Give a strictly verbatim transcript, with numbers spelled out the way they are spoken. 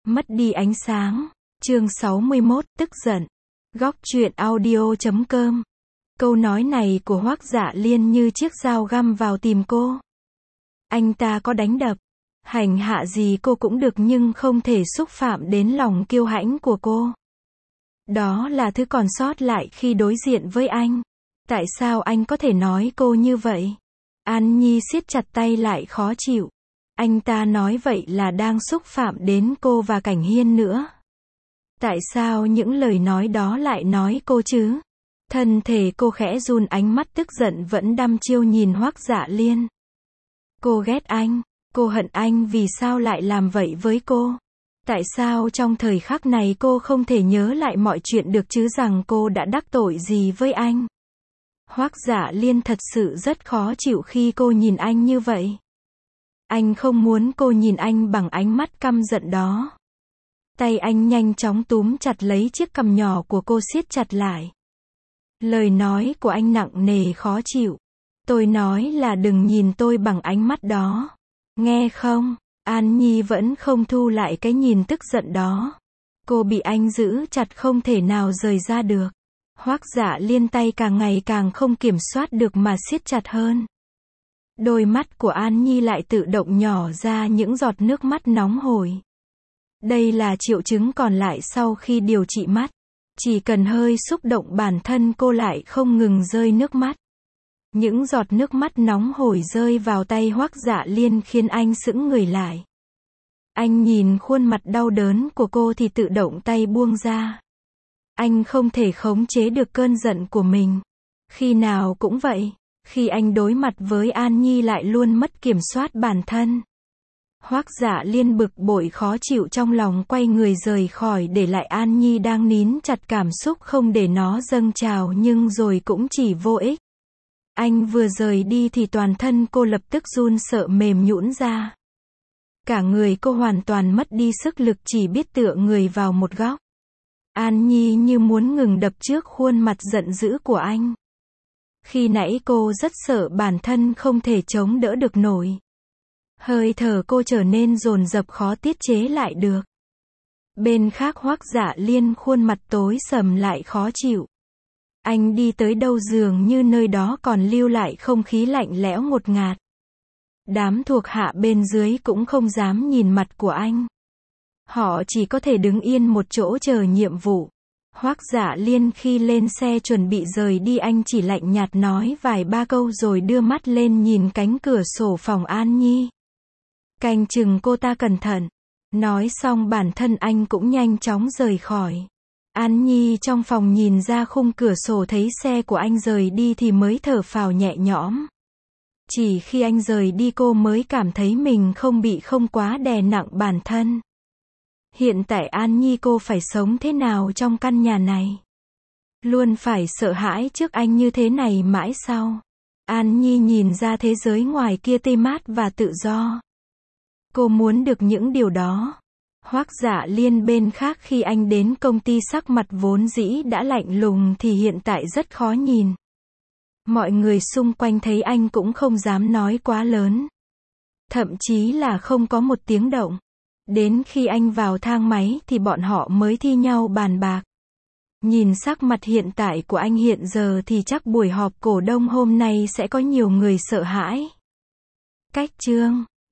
Mất đi ánh sáng. Chương sáu mươi mốt, tức giận. Góc truyện audio chấm com. Câu nói này của Hoắc Dạ Liên như chiếc dao găm vào tim cô. Anh ta có đánh đập, hành hạ gì cô cũng được nhưng không thể xúc phạm đến lòng kiêu hãnh của cô. Đó là thứ còn sót lại khi đối diện với anh. Tại sao anh có thể nói cô như vậy? An Nhi siết chặt tay lại khó chịu. Anh ta nói vậy là đang xúc phạm đến cô và Cảnh Hiên nữa. Tại sao những lời nói đó lại nói cô chứ? Thân thể cô khẽ run, ánh mắt tức giận vẫn đăm chiêu nhìn Hoắc Dạ Liên. Cô ghét anh, cô hận anh vì sao lại làm vậy với cô? Tại sao trong thời khắc này cô không thể nhớ lại mọi chuyện được chứ, rằng cô đã đắc tội gì với anh? Hoắc Dạ Liên thật sự rất khó chịu khi cô nhìn anh như vậy. Anh không muốn cô nhìn anh bằng ánh mắt căm giận đó. Tay anh nhanh chóng túm chặt lấy chiếc cằm nhỏ của cô, siết chặt lại. Lời nói của anh nặng nề khó chịu. Tôi nói là đừng nhìn tôi bằng ánh mắt đó. Nghe không? An Nhi vẫn không thu lại cái nhìn tức giận đó. Cô bị anh giữ chặt không thể nào rời ra được. Hoắc Dạ Liên tay càng ngày càng không kiểm soát được mà siết chặt hơn. Đôi mắt của An Nhi lại tự động nhỏ ra những giọt nước mắt nóng hổi. Đây là triệu chứng còn lại sau khi điều trị mắt. Chỉ cần hơi xúc động bản thân cô lại không ngừng rơi nước mắt. Những giọt nước mắt nóng hổi rơi vào tay Hoắc Dạ Liên khiến anh sững người lại. Anh nhìn khuôn mặt đau đớn của cô thì tự động tay buông ra. Anh không thể khống chế được cơn giận của mình. Khi nào cũng vậy, khi anh đối mặt với An Nhi lại luôn mất kiểm soát bản thân. Hoắc Dạ Liên bực bội khó chịu trong lòng, quay người rời khỏi, để lại An Nhi đang nín chặt cảm xúc không để nó dâng trào, nhưng rồi cũng chỉ vô ích. Anh vừa rời đi thì toàn thân cô lập tức run sợ mềm nhũn ra. Cả người cô hoàn toàn mất đi sức lực, chỉ biết tựa người vào một góc. An Nhi như muốn ngừng đập trước khuôn mặt giận dữ của anh. Khi nãy cô rất sợ bản thân không thể chống đỡ được nổi. Hơi thở cô trở nên dồn dập khó tiết chế lại được. Bên khác Hoắc Dạ Liên khuôn mặt tối sầm lại khó chịu. Anh đi tới đâu dường như nơi đó còn lưu lại không khí lạnh lẽo ngột ngạt. Đám thuộc hạ bên dưới cũng không dám nhìn mặt của anh. Họ chỉ có thể đứng yên một chỗ chờ nhiệm vụ. Hoắc Dạ Liên khi lên xe chuẩn bị rời đi, anh chỉ lạnh nhạt nói vài ba câu rồi đưa mắt lên nhìn cánh cửa sổ phòng An Nhi. Canh chừng cô ta cẩn thận. Nói xong bản thân anh cũng nhanh chóng rời khỏi. An Nhi trong phòng nhìn ra khung cửa sổ thấy xe của anh rời đi thì mới thở phào nhẹ nhõm. Chỉ khi anh rời đi cô mới cảm thấy mình không bị không quá đè nặng bản thân. Hiện tại An Nhi cô phải sống thế nào trong căn nhà này? Luôn phải sợ hãi trước anh như thế này mãi sao? An Nhi nhìn ra thế giới ngoài kia tươi mát và tự do. Cô muốn được những điều đó. Hoắc Dạ Liên bên khác khi anh đến công ty sắc mặt vốn dĩ đã lạnh lùng thì hiện tại rất khó nhìn. Mọi người xung quanh thấy anh cũng không dám nói quá lớn. Thậm chí là không có một tiếng động. Đến khi anh vào thang máy thì bọn họ mới thi nhau bàn bạc. Nhìn sắc mặt hiện tại của anh hiện giờ thì chắc buổi họp cổ đông hôm nay sẽ có nhiều người sợ hãi. Cách chương